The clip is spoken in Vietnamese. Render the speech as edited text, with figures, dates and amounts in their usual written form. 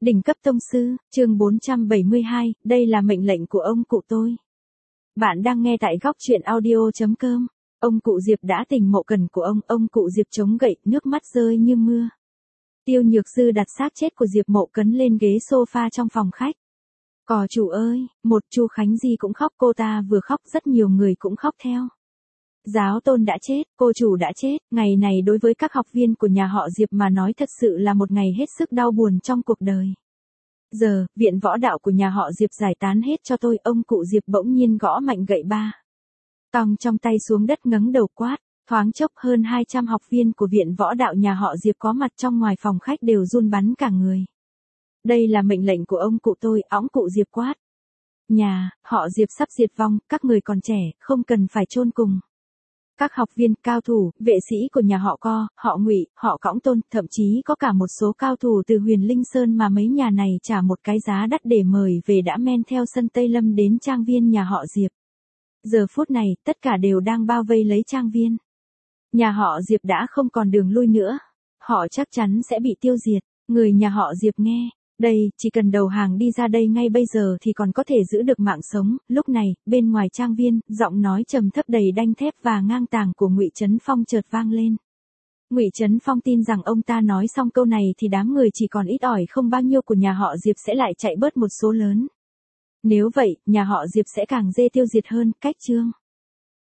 Đỉnh cấp tông sư, chương 472, đây là mệnh lệnh của ông cụ tôi. Bạn đang nghe tại góc truyện audio.com. Ông cụ Diệp đã tỉnh mộ cần của ông cụ Diệp chống gậy, nước mắt rơi như mưa. Tiêu Nhược Dư đặt xác chết của Diệp Mộ Cấn lên ghế sofa trong phòng khách. Cò chủ ơi, một Chu Khánh Di cũng khóc, cô ta vừa khóc rất nhiều người cũng khóc theo. Giáo tôn đã chết, cô chủ đã chết, ngày này đối với các học viên của nhà họ Diệp mà nói thật sự là một ngày hết sức đau buồn trong cuộc đời. Giờ, viện võ đạo của nhà họ Diệp giải tán hết cho tôi, ông cụ Diệp bỗng nhiên gõ mạnh gậy ba. Tòng trong tay xuống đất ngẩng đầu quát, thoáng chốc hơn 200 học viên của viện võ đạo nhà họ Diệp có mặt trong ngoài phòng khách đều run bắn cả người. Đây là mệnh lệnh của ông cụ tôi, ông cụ Diệp quát. Nhà họ Diệp sắp diệt vong, các người còn trẻ, không cần phải chôn cùng. Các học viên, cao thủ, vệ sĩ của nhà họ Co, họ Ngụy, họ Cõng Tôn, thậm chí có cả một số cao thủ từ Huyền Linh Sơn mà mấy nhà này trả một cái giá đắt để mời về đã men theo sân Tây Lâm đến trang viên nhà họ Diệp. Giờ phút này, tất cả đều đang bao vây lấy trang viên. Nhà họ Diệp đã không còn đường lui nữa. Họ chắc chắn sẽ bị tiêu diệt. Người nhà họ Diệp nghe. Đây, chỉ cần đầu hàng đi ra đây ngay bây giờ thì còn có thể giữ được mạng sống. Lúc này, bên ngoài trang viên, giọng nói trầm thấp đầy đanh thép và ngang tàng của Ngụy Trấn Phong chợt vang lên. Ngụy Trấn Phong tin rằng ông ta nói xong câu này thì đám người chỉ còn ít ỏi không bao nhiêu của nhà họ Diệp sẽ lại chạy bớt một số lớn. Nếu vậy, nhà họ Diệp sẽ càng dê tiêu diệt hơn. Cách chương.